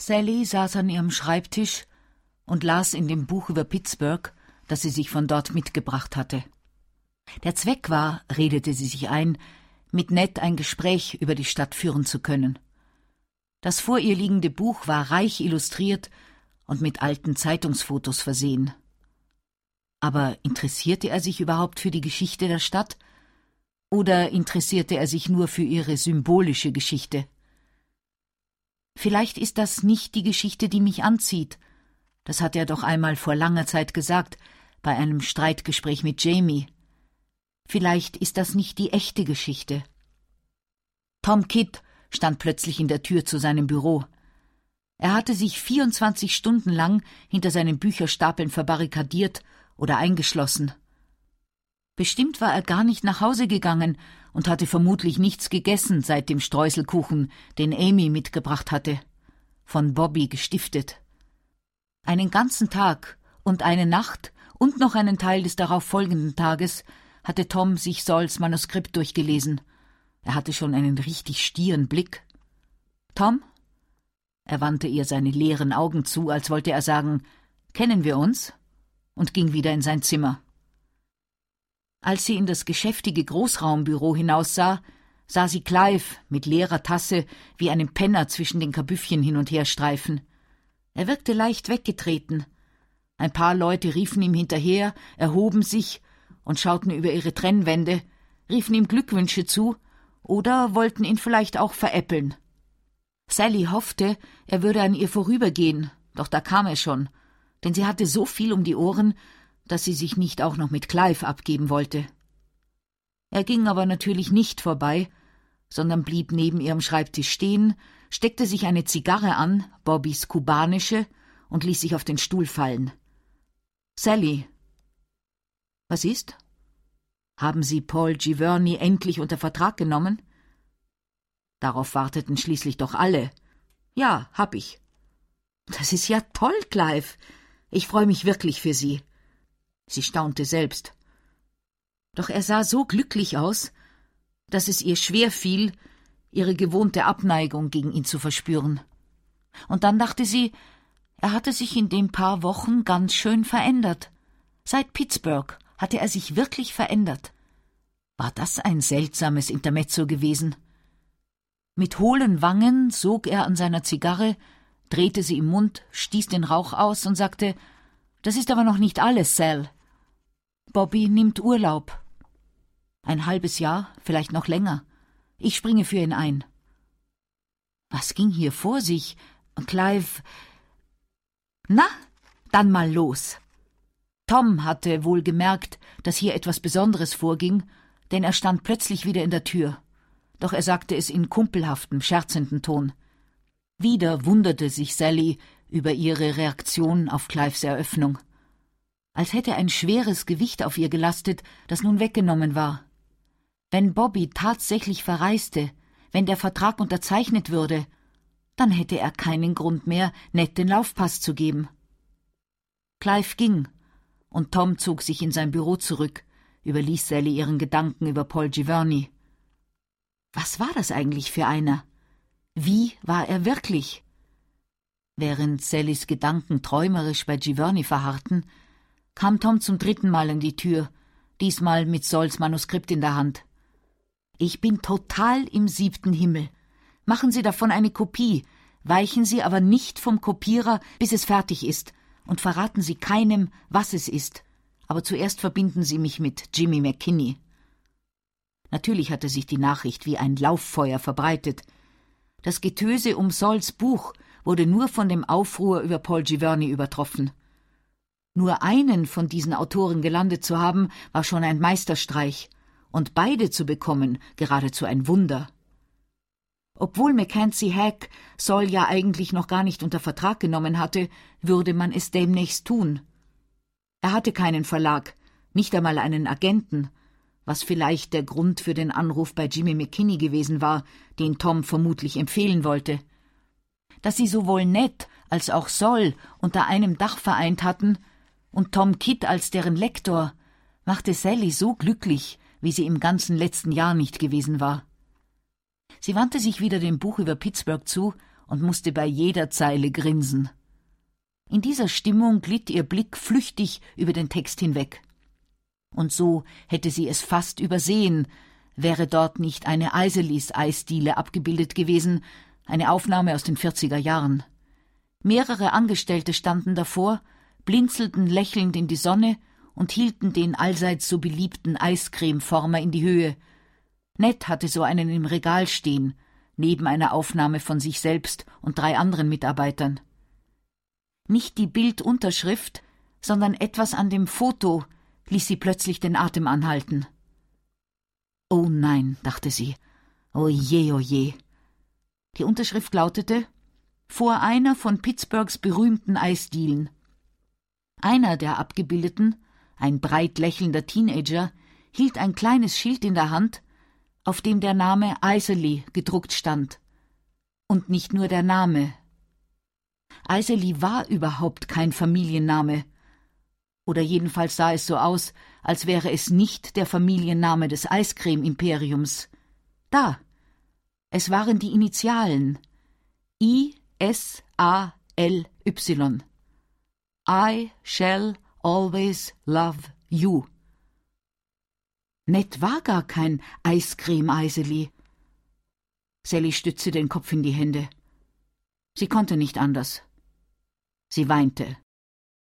Sally saß an ihrem Schreibtisch und las in dem Buch über Pittsburgh, das sie sich von dort mitgebracht hatte. Der Zweck war, redete sie sich ein, mit Ned ein Gespräch über die Stadt führen zu können. Das vor ihr liegende Buch war reich illustriert und mit alten Zeitungsfotos versehen. Aber interessierte er sich überhaupt für die Geschichte der Stadt? Oder interessierte er sich nur für ihre symbolische Geschichte? Vielleicht ist das nicht die Geschichte, die mich anzieht. Das hatte er doch einmal vor langer Zeit gesagt, bei einem Streitgespräch mit Jamie. Vielleicht ist das nicht die echte Geschichte. Tom Kidd stand plötzlich in der Tür zu seinem Büro. Er hatte sich 24 Stunden lang hinter seinen Bücherstapeln verbarrikadiert oder eingeschlossen. Bestimmt war er gar nicht nach Hause gegangen und hatte vermutlich nichts gegessen seit dem Streuselkuchen, den Amy mitgebracht hatte, von Bobby gestiftet. Einen ganzen Tag und eine Nacht und noch einen Teil des darauf folgenden Tages hatte Tom sich Sauls Manuskript durchgelesen. Er hatte schon einen richtig stieren Blick. »Tom?« Er wandte ihr seine leeren Augen zu, als wollte er sagen, »Kennen wir uns?« und ging wieder in sein Zimmer. Als sie in das geschäftige Großraumbüro hinaussah, sah sie Clive mit leerer Tasse wie einem Penner zwischen den Kabüffchen hin und her streifen. Er wirkte leicht weggetreten. Ein paar Leute riefen ihm hinterher, erhoben sich und schauten über ihre Trennwände, riefen ihm Glückwünsche zu oder wollten ihn vielleicht auch veräppeln. Sally hoffte, er würde an ihr vorübergehen, doch da kam er schon, denn sie hatte so viel um die Ohren, dass sie sich nicht auch noch mit Clive abgeben wollte. Er ging aber natürlich nicht vorbei, sondern blieb neben ihrem Schreibtisch stehen, steckte sich eine Zigarre an, Bobbys kubanische, und ließ sich auf den Stuhl fallen. »Sally.« »Was ist? Haben Sie Paul Giverny endlich unter Vertrag genommen?« Darauf warteten schließlich doch alle. »Ja, hab ich.« »Das ist ja toll, Clive. Ich freue mich wirklich für Sie.« Sie staunte selbst. Doch er sah so glücklich aus, dass es ihr schwer fiel, ihre gewohnte Abneigung gegen ihn zu verspüren. Und dann dachte sie, er hatte sich in den paar Wochen ganz schön verändert. Seit Pittsburgh hatte er sich wirklich verändert. War das ein seltsames Intermezzo gewesen? Mit hohlen Wangen sog er an seiner Zigarre, drehte sie im Mund, stieß den Rauch aus und sagte, »Das ist aber noch nicht alles, Sal. Bobby nimmt Urlaub. Ein halbes Jahr, vielleicht noch länger. Ich springe für ihn ein.« Was ging hier vor sich? Clive... »Na, dann mal los.« Tom hatte wohl gemerkt, dass hier etwas Besonderes vorging, denn er stand plötzlich wieder in der Tür. Doch er sagte es in kumpelhaftem, scherzendem Ton. Wieder wunderte sich Sally über ihre Reaktion auf Clives Eröffnung. Als hätte ein schweres Gewicht auf ihr gelastet, das nun weggenommen war. Wenn Bobby tatsächlich verreiste, wenn der Vertrag unterzeichnet würde, dann hätte er keinen Grund mehr, Ned den Laufpass zu geben. Clive ging, und Tom zog sich in sein Büro zurück, überließ Sally ihren Gedanken über Paul Giverny. Was war das eigentlich für einer? Wie war er wirklich? Während Sallys Gedanken träumerisch bei Giverny verharrten, kam Tom zum 3. Mal an die Tür, diesmal mit Sauls Manuskript in der Hand. »Ich bin total im 7. Himmel. Machen Sie davon eine Kopie, weichen Sie aber nicht vom Kopierer, bis es fertig ist, und verraten Sie keinem, was es ist. Aber zuerst verbinden Sie mich mit Jimmy McKinney.« Natürlich hatte sich die Nachricht wie ein Lauffeuer verbreitet. Das Getöse um Sauls Buch wurde nur von dem Aufruhr über Paul Giverny übertroffen. Nur einen von diesen Autoren gelandet zu haben, war schon ein Meisterstreich, und beide zu bekommen, geradezu ein Wunder. Obwohl Mackenzie Hack Saul ja eigentlich noch gar nicht unter Vertrag genommen hatte, würde man es demnächst tun. Er hatte keinen Verlag, nicht einmal einen Agenten, was vielleicht der Grund für den Anruf bei Jimmy McKinney gewesen war, den Tom vermutlich empfehlen wollte. Dass sie sowohl Ned als auch Saul unter einem Dach vereint hatten und Tom Kidd als deren Lektor, machte Sally so glücklich, wie sie im ganzen letzten Jahr nicht gewesen war. Sie wandte sich wieder dem Buch über Pittsburgh zu und musste bei jeder Zeile grinsen. In dieser Stimmung glitt ihr Blick flüchtig über den Text hinweg. Und so hätte sie es fast übersehen, wäre dort nicht eine Iselis Eisdiele abgebildet gewesen, eine Aufnahme aus den 40er Jahren. Mehrere Angestellte standen davor, blinzelten lächelnd in die Sonne und hielten den allseits so beliebten Eiscremeformer in die Höhe. Ned hatte so einen im Regal stehen, neben einer Aufnahme von sich selbst und 3 anderen Mitarbeitern. Nicht die Bildunterschrift, sondern etwas an dem Foto ließ sie plötzlich den Atem anhalten. »Oh nein«, dachte sie, »oh je, oh je.« Die Unterschrift lautete: »Vor einer von Pittsburghs berühmten Eisdielen.« Einer der Abgebildeten, ein breit lächelnder Teenager, hielt ein kleines Schild in der Hand, auf dem der Name Iseli gedruckt stand. Und nicht nur der Name. Iseli war überhaupt kein Familienname. Oder jedenfalls sah es so aus, als wäre es nicht der Familienname des Eiscreme-Imperiums. Da! Es waren die Initialen. I-S-A-L-Y. I shall always love you. Ned war gar kein Eiscreme-Iseli. Sally stützte den Kopf in die Hände. Sie konnte nicht anders. Sie weinte.